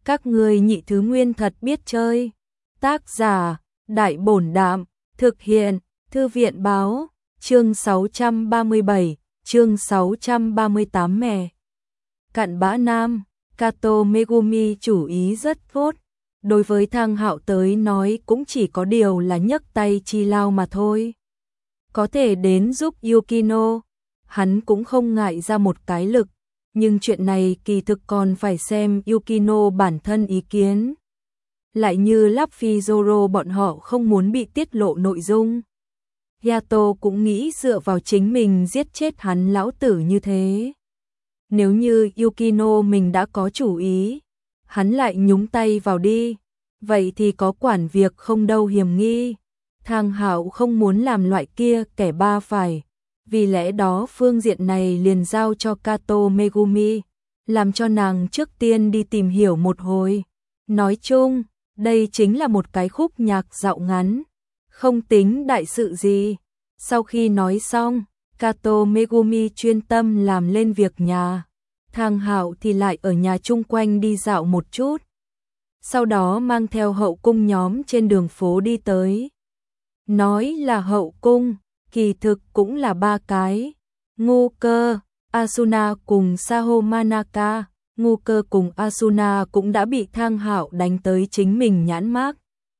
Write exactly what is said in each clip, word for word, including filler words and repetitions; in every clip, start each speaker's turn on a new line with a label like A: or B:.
A: Các ngươi nhị thứ nguyên thật biết chơi. Tác giả, Đại Bổn Đạm, thực hiện, Thư viện Báo, chương sáu trăm ba mươi bảy, chương sáu trăm ba mươi tám mẹ. Cặn bã nam, Kato Megumi chủ ý rất tốt. Đối với Thang Hạo tới nói cũng chỉ có điều là nhấc tay chi lao mà thôi. Có thể đến giúp Yukino, hắn cũng không ngại ra một cái lực. Nhưng chuyện này kỳ thực còn phải xem Yukino bản thân ý kiến. Lại như Luffy Zoro bọn họ không muốn bị tiết lộ nội dung. Yato cũng nghĩ dựa vào chính mình giết chết hắn lão tử như thế. Nếu như Yukino mình đã có chủ ý, hắn lại nhúng tay vào đi, vậy thì có quản việc không đâu hiểm nghi. Thang Hạo không muốn làm loại kia kẻ ba phải. Vì lẽ đó phương diện này liền giao cho Kato Megumi, làm cho nàng trước tiên đi tìm hiểu một hồi. Nói chung, đây chính là một cái khúc nhạc dạo ngắn, không tính đại sự gì. Sau khi nói xong, Kato Megumi chuyên tâm làm lên việc nhà. Thang Hạo thì lại ở nhà chung quanh đi dạo một chút. Sau đó mang theo hậu cung nhóm trên đường phố đi tới. Nói là hậu cung, kỳ thực cũng là ba cái. Ngô Cơ, Asuna cùng Saho Manaka. Ngô Cơ cùng Asuna cũng đã bị Thang Hạo đánh tới chính mình nhãn mác.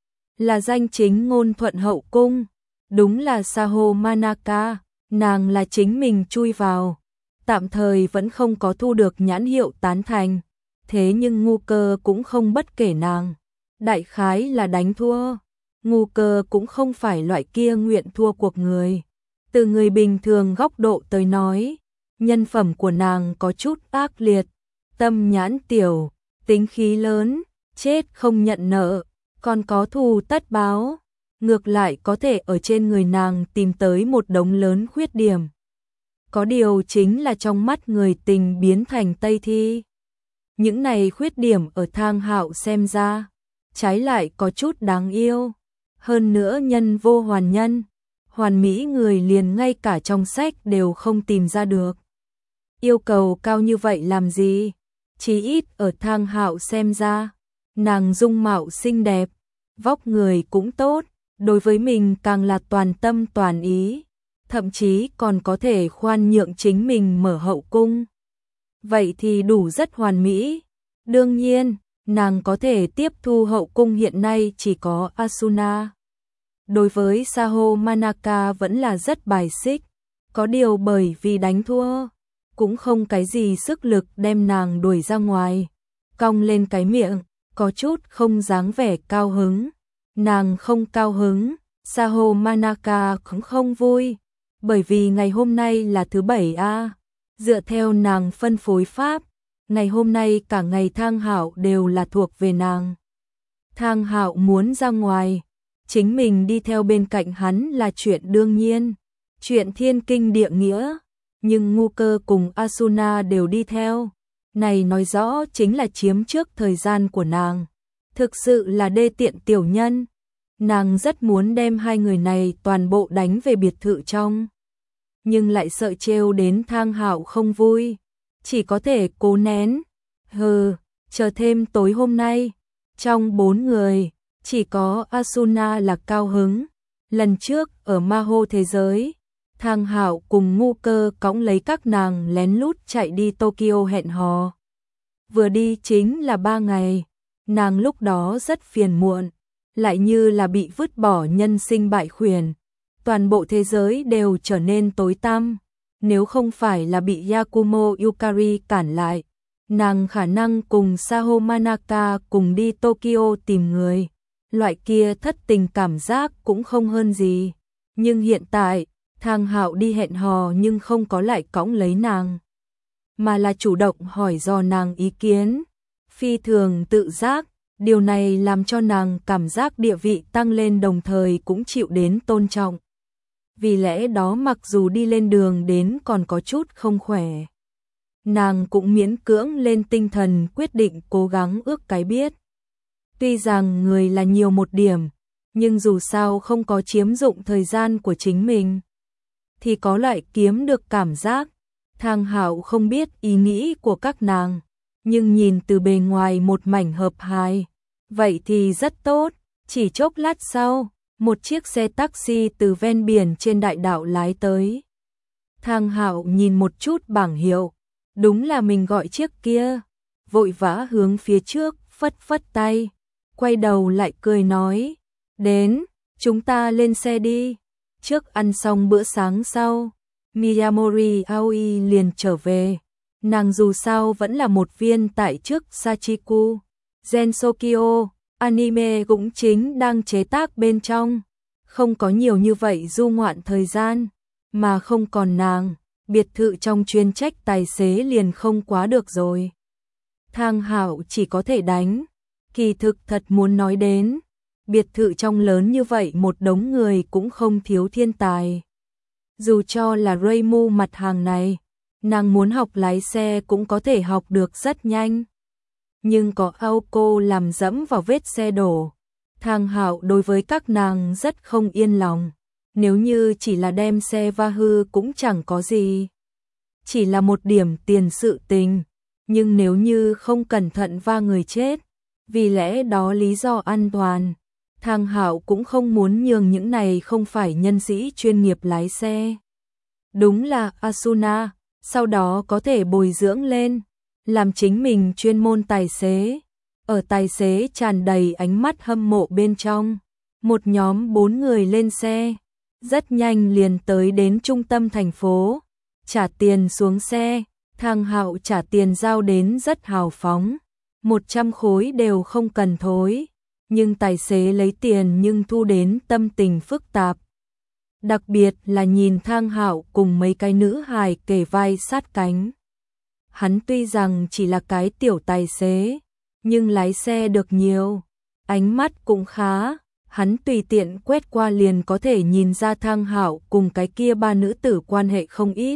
A: Là danh chính ngôn thuận hậu cung. Đúng là Saho Manaka, nàng là chính mình chui vào. Tạm thời vẫn không có thu được nhãn hiệu tán thành. Thế nhưng Ngô Cơ cũng không bất kể nàng. Đại khái là đánh thua. Ngô Cơ cũng không phải loại kia nguyện thua cuộc người. Từ người bình thường góc độ tới nói, nhân phẩm của nàng có chút ác liệt, tâm nhãn tiểu, tính khí lớn, chết không nhận nợ, còn có thù tất báo. Ngược lại có thể ở trên người nàng tìm tới một đống lớn khuyết điểm. Có điều chính là trong mắt người tình biến thành Tây Thi. Những này khuyết điểm ở Thang Hạo xem ra, trái lại có chút đáng yêu. Hơn nữa nhân vô hoàn nhân, hoàn mỹ người liền ngay cả trong sách đều không tìm ra được. Yêu cầu cao như vậy làm gì? Chí ít ở Thang Hạo xem ra, nàng dung mạo xinh đẹp, vóc người cũng tốt, đối với mình càng là toàn tâm toàn ý, thậm chí còn có thể khoan nhượng chính mình mở hậu cung. Vậy thì đủ rất hoàn mỹ. Đương nhiên, nàng có thể tiếp thu hậu cung hiện nay chỉ có Asuna. Đối với Saho Manaka vẫn là rất bài xích, có điều bởi vì đánh thua, cũng không cái gì sức lực đem nàng đuổi ra ngoài. Cong lên cái miệng, có chút không dáng vẻ cao hứng. Nàng không cao hứng, Saho Manaka cũng không vui, bởi vì ngày hôm nay là thứ bảy a. Dựa theo nàng phân phối pháp, ngày hôm nay cả ngày Thang Hạo đều là thuộc về nàng. Thang Hạo muốn ra ngoài, chính mình đi theo bên cạnh hắn là chuyện đương nhiên, chuyện thiên kinh địa nghĩa, nhưng Ngô Cơ cùng Asuna đều đi theo. Này nói rõ chính là chiếm trước thời gian của nàng. Thực sự là đê tiện tiểu nhân. Nàng rất muốn đem hai người này toàn bộ đánh về biệt thự trong. Nhưng lại sợ trêu đến Thang Hạo không vui. Chỉ có thể cố nén. Hừ, chờ thêm tối hôm nay. Trong bốn người, chỉ có Asuna là cao hứng. Lần trước ở Maho thế giới, Thang Hạo cùng Ngô Cơ cõng lấy các nàng lén lút chạy đi Tokyo hẹn hò. Vừa đi chính là ba ngày. Nàng lúc đó rất phiền muộn, lại như là bị vứt bỏ nhân sinh bại khuyển. Toàn bộ thế giới đều trở nên tối tăm. Nếu không phải là bị Yakumo Yukari cản lại, nàng khả năng cùng Saho Manaka cùng đi Tokyo tìm người. Loại kia thất tình cảm giác cũng không hơn gì. Nhưng hiện tại, Thang Hạo đi hẹn hò nhưng không có lại cõng lấy nàng, mà là chủ động hỏi dò nàng ý kiến. Phi thường tự giác, điều này làm cho nàng cảm giác địa vị tăng lên đồng thời cũng chịu đến tôn trọng. Vì lẽ đó mặc dù đi lên đường đến còn có chút không khỏe, nàng cũng miễn cưỡng lên tinh thần quyết định cố gắng ước cái biết. Tuy rằng người là nhiều một điểm, nhưng dù sao không có chiếm dụng thời gian của chính mình, thì có loại kiếm được cảm giác. Thang Hạo không biết ý nghĩ của các nàng, nhưng nhìn từ bề ngoài một mảnh hợp hài. Vậy thì rất tốt, chỉ chốc lát sau, một chiếc xe taxi từ ven biển trên đại đạo lái tới. Thang Hạo nhìn một chút bảng hiệu, đúng là mình gọi chiếc kia, vội vã hướng phía trước, phất phất tay, quay đầu lại cười nói, đến, chúng ta lên xe đi. Trước ăn xong bữa sáng sau, Miyamori Aoi liền trở về, nàng dù sao vẫn là một viên tại trước Sachiku, Gensokyo, anime cũng chính đang chế tác bên trong, không có nhiều như vậy du ngoạn thời gian, mà không còn nàng, biệt thự trong chuyên trách tài xế liền không quá được rồi. Thang Hạo chỉ có thể đánh, kỳ thực thật muốn nói đến, biệt thự trong lớn như vậy một đống người cũng không thiếu thiên tài. Dù cho là Reimu mặt hàng này, nàng muốn học lái xe cũng có thể học được rất nhanh. Nhưng có Aoko làm dẫm vào vết xe đổ, Thang Hạo đối với các nàng rất không yên lòng. Nếu như chỉ là đem xe va hư cũng chẳng có gì, chỉ là một điểm tiền sự tình, nhưng nếu như không cẩn thận va người chết, vì lẽ đó lý do an toàn, Thang Hạo cũng không muốn nhường những này không phải nhân sĩ chuyên nghiệp lái xe. Đúng là Asuna, sau đó có thể bồi dưỡng lên, làm chính mình chuyên môn tài xế. Ở tài xế tràn đầy ánh mắt hâm mộ bên trong, một nhóm bốn người lên xe, rất nhanh liền tới đến trung tâm thành phố, trả tiền xuống xe, Thang Hạo trả tiền giao đến rất hào phóng, một trăm khối đều không cần thối, nhưng tài xế lấy tiền nhưng thu đến tâm tình phức tạp. Đặc biệt là nhìn Thang Hạo cùng mấy cái nữ hài kề vai sát cánh. Hắn tuy rằng chỉ là cái tiểu tài xế, nhưng lái xe được nhiều, ánh mắt cũng khá, hắn tùy tiện quét qua liền có thể nhìn ra Thang Hạo cùng cái kia ba nữ tử quan hệ không ít.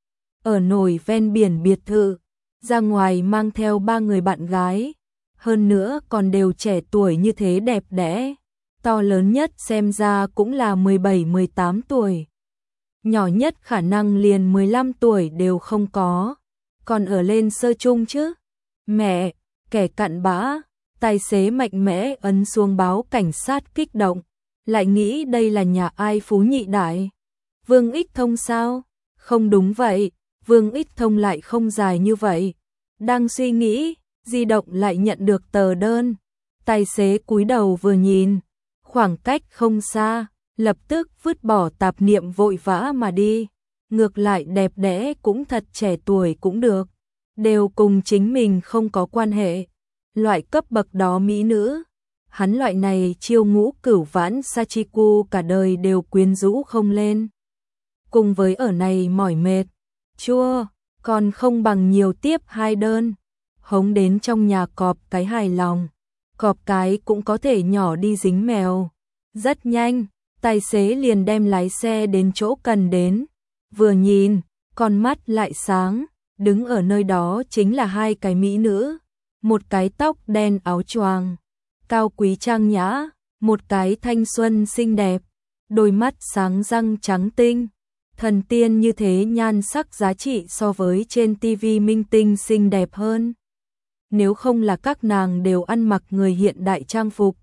A: Ở nổi ven biển biệt thự, ra ngoài mang theo ba người bạn gái, hơn nữa còn đều trẻ tuổi như thế đẹp đẽ, to lớn nhất xem ra cũng là mười bảy mười tám tuổi. Nhỏ nhất khả năng liền mười lăm tuổi đều không có, còn ở lên sơ trung chứ. Mẹ, kẻ cặn bã, tài xế mạnh mẽ ấn xuống báo cảnh sát kích động, lại nghĩ đây là nhà ai phú nhị đại. Vương Ích Thông sao? Không đúng vậy, Vương Ích Thông lại không dài như vậy. Đang suy nghĩ, di động lại nhận được tờ đơn. Tài xế cúi đầu vừa nhìn, khoảng cách không xa, lập tức vứt bỏ tạp niệm vội vã mà đi. Ngược lại đẹp đẽ cũng thật, trẻ tuổi cũng được, đều cùng chính mình không có quan hệ. Loại cấp bậc đó mỹ nữ, hắn loại này chiêu ngũ cửu vãn Sachiku cả đời đều quyến rũ không lên. Cùng với ở này mỏi mệt, chua, còn không bằng nhiều tiếp hai đơn, hống đến trong nhà cọp cái hài lòng, cọp cái cũng có thể nhỏ đi dính mèo. Rất nhanh, tài xế liền đem lái xe đến chỗ cần đến, vừa nhìn, con mắt lại sáng, đứng ở nơi đó chính là hai cái mỹ nữ, một cái tóc đen áo choàng, cao quý trang nhã, một cái thanh xuân xinh đẹp, đôi mắt sáng răng trắng tinh, thần tiên như thế, nhan sắc giá trị so với trên tivi minh tinh xinh đẹp hơn. Nếu không là các nàng đều ăn mặc người hiện đại trang phục,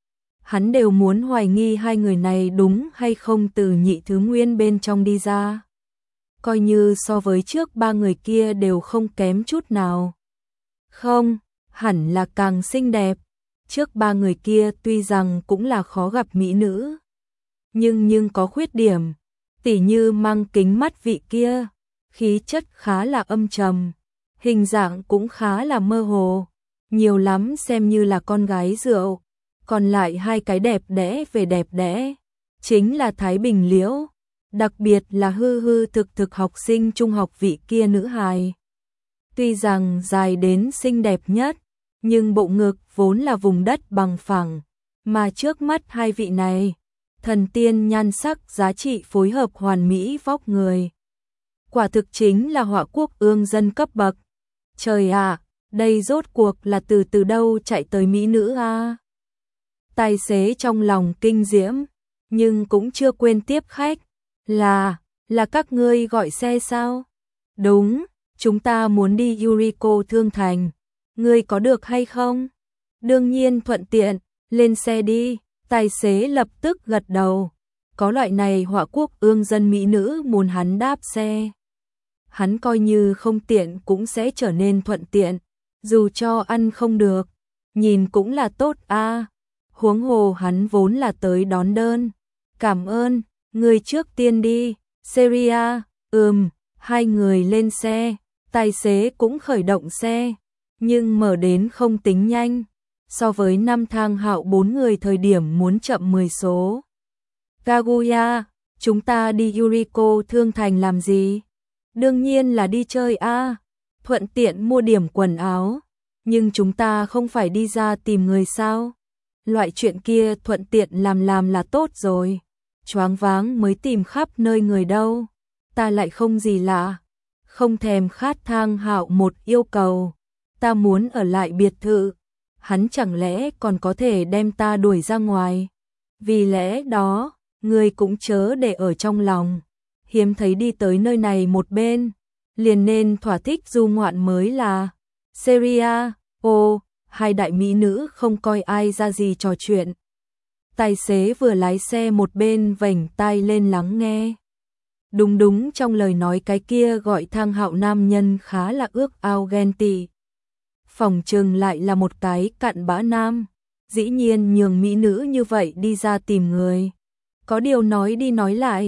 A: hắn đều muốn hoài nghi hai người này đúng hay không từ nhị thứ nguyên bên trong đi ra. Coi như so với trước ba người kia đều không kém chút nào. Không, hẳn là càng xinh đẹp. Trước ba người kia tuy rằng cũng là khó gặp mỹ nữ, nhưng nhưng có khuyết điểm, tỉ như mang kính mắt vị kia, khí chất khá là âm trầm, hình dạng cũng khá là mơ hồ, nhiều lắm xem như là con gái rượu. Còn lại hai cái đẹp đẽ về đẹp đẽ, chính là Thái Bình Liễu, đặc biệt là hư hư thực thực học sinh trung học vị kia nữ hài. Tuy rằng dài đến xinh đẹp nhất, nhưng bộ ngực vốn là vùng đất bằng phẳng, mà trước mắt hai vị này, thần tiên nhan sắc giá trị phối hợp hoàn mỹ vóc người. Quả thực chính là họa quốc ương dân cấp bậc. Trời ạ, đây rốt cuộc là từ từ đâu chạy tới mỹ nữ a? À? Tài xế trong lòng kinh diễm, nhưng cũng chưa quên tiếp khách. Là, là các ngươi gọi xe sao? Đúng, chúng ta muốn đi Yuriko Thương Thành. Ngươi có được hay không? Đương nhiên thuận tiện, lên xe đi. Tài xế lập tức gật đầu. Có loại này họa quốc ương dân mỹ nữ muốn hắn đáp xe. Hắn coi như không tiện cũng sẽ trở nên thuận tiện. Dù cho ăn không được, nhìn cũng là tốt a. Huống hồ hắn vốn là tới đón đơn. Cảm ơn, người trước tiên đi. Seria, ừm, hai người lên xe. Tài xế cũng khởi động xe, nhưng mở đến không tính nhanh. So với năm Thang Hạo bốn người thời điểm muốn chậm mười số. Kaguya, chúng ta đi Yuriko Thương Thành làm gì? Đương nhiên là đi chơi a, thuận tiện mua điểm quần áo. Nhưng chúng ta không phải đi ra tìm người sao? Loại chuyện kia thuận tiện làm làm là tốt rồi. Choáng váng mới tìm khắp nơi người đâu. Ta lại không gì lạ. Không thèm khát. Thang Hạo một yêu cầu. Ta muốn ở lại biệt thự. Hắn chẳng lẽ còn có thể đem ta đuổi ra ngoài? Vì lẽ đó, người cũng chớ để ở trong lòng. Hiếm thấy đi tới nơi này một bên, liền nên thỏa thích du ngoạn mới là. Seria, ô, hai đại mỹ nữ không coi ai ra gì trò chuyện. Tài xế vừa lái xe một bên vểnh tai lên lắng nghe. Đúng đúng, trong lời nói cái kia gọi Thang Hạo nam nhân khá là ước ao ghen tị. Phòng trừng lại là một cái cặn bã nam, dĩ nhiên nhường mỹ nữ như vậy đi ra tìm người. Có điều nói đi nói lại,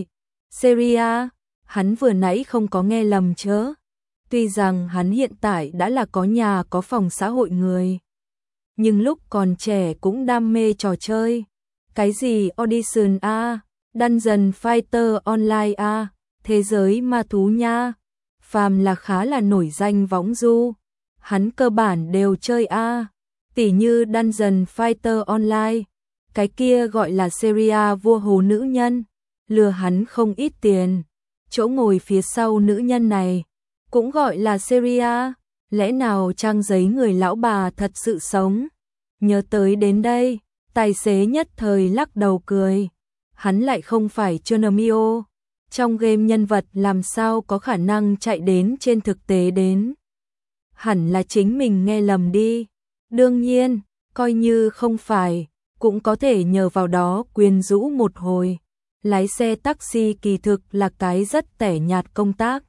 A: Seria, hắn vừa nãy không có nghe lầm chớ. Tuy rằng hắn hiện tại đã là có nhà có phòng xã hội người, nhưng lúc còn trẻ cũng đam mê trò chơi. Cái gì Audition a, Dungeon Fighter Online a, thế giới ma thú nha. Phàm là khá là nổi danh võng du, hắn cơ bản đều chơi a. Tỉ như Dungeon Fighter Online, cái kia gọi là Seria vua hồ nữ nhân, lừa hắn không ít tiền. Chỗ ngồi phía sau nữ nhân này cũng gọi là Seria, lẽ nào trang giấy người lão bà thật sự sống? Nhớ tới đến đây, tài xế nhất thời lắc đầu cười. Hắn lại không phải Chronomio, trong game nhân vật làm sao có khả năng chạy đến trên thực tế đến. Hẳn là chính mình nghe lầm đi. Đương nhiên, coi như không phải, cũng có thể nhờ vào đó quyến rũ một hồi. Lái xe taxi kỳ thực là cái rất tẻ nhạt công tác.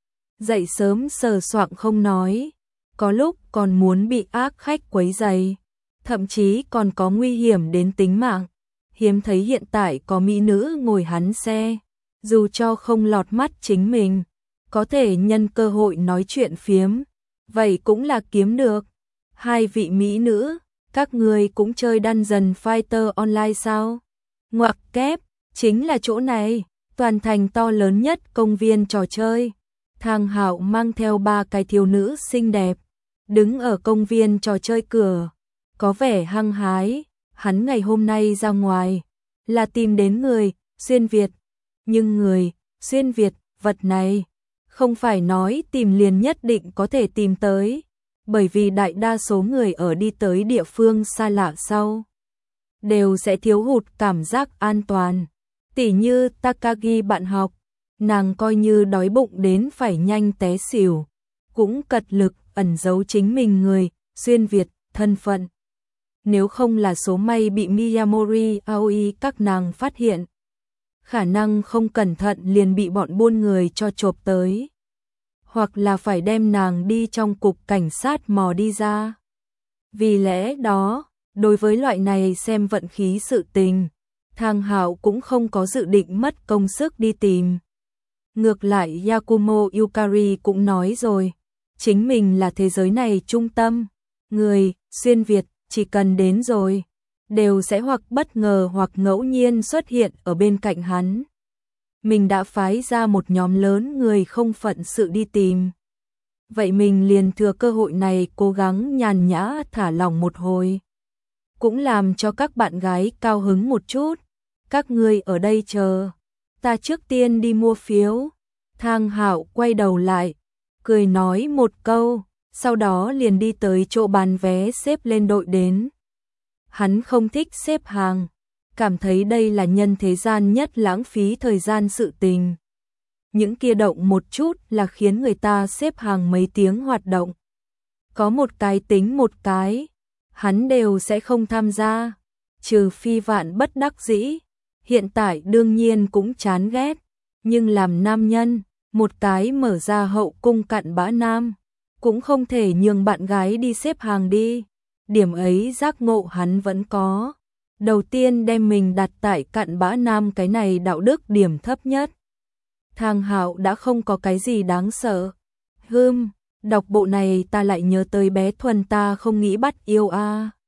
A: Dậy sớm sờ soạng không nói, có lúc còn muốn bị ác khách quấy rầy, thậm chí còn có nguy hiểm đến tính mạng. Hiếm thấy hiện tại có mỹ nữ ngồi hắn xe, dù cho không lọt mắt chính mình, có thể nhân cơ hội nói chuyện phiếm, vậy cũng là kiếm được. Hai vị mỹ nữ, các người cũng chơi Dungeon Fighter Online sao? Ngoặc kép, chính là chỗ này, toàn thành to lớn nhất công viên trò chơi. Thang Hạo mang theo ba cái thiếu nữ xinh đẹp, đứng ở công viên trò chơi cửa, có vẻ hăng hái. Hắn ngày hôm nay ra ngoài là tìm đến người xuyên Việt, nhưng người xuyên Việt vật này không phải nói tìm liền nhất định có thể tìm tới, bởi vì đại đa số người ở đi tới địa phương xa lạ sau đều sẽ thiếu hụt cảm giác an toàn. Tỉ như Takagi bạn học, nàng coi như đói bụng đến phải nhanh té xỉu, cũng cật lực ẩn giấu chính mình người xuyên Việt thân phận. Nếu không là số may bị Miyamori Aoi các nàng phát hiện, khả năng không cẩn thận liền bị bọn buôn người cho chộp tới, hoặc là phải đem nàng đi trong cục cảnh sát mò đi ra. Vì lẽ đó, đối với loại này xem vận khí sự tình, Thang Hạo cũng không có dự định mất công sức đi tìm. Ngược lại Yakumo Yukari cũng nói rồi, chính mình là thế giới này trung tâm, người xuyên Việt chỉ cần đến rồi, đều sẽ hoặc bất ngờ hoặc ngẫu nhiên xuất hiện ở bên cạnh hắn. Mình đã phái ra một nhóm lớn người không phận sự đi tìm. Vậy mình liền thừa cơ hội này cố gắng nhàn nhã thả lỏng một hồi. Cũng làm cho các bạn gái cao hứng một chút. Các ngươi ở đây chờ, ta trước tiên đi mua phiếu. Thang Hạo quay đầu lại, cười nói một câu, sau đó liền đi tới chỗ bán vé xếp lên đội đến. Hắn không thích xếp hàng, cảm thấy đây là nhân thế gian nhất lãng phí thời gian sự tình. Những kia động một chút là khiến người ta xếp hàng mấy tiếng hoạt động. có một cái tính một cái, hắn đều sẽ không tham gia, trừ phi vạn bất đắc dĩ. Hiện tại đương nhiên cũng chán ghét, nhưng làm nam nhân, một cái mở ra hậu cung cặn bã nam, cũng không thể nhường bạn gái đi xếp hàng đi. Điểm ấy giác ngộ hắn vẫn có. Đầu tiên đem mình đặt tại cặn bã nam cái này đạo đức điểm thấp nhất. Thang Hạo đã không có cái gì đáng sợ. Hưm, đọc bộ này ta lại nhớ tới bé Thuần ta không nghĩ bắt yêu a. À.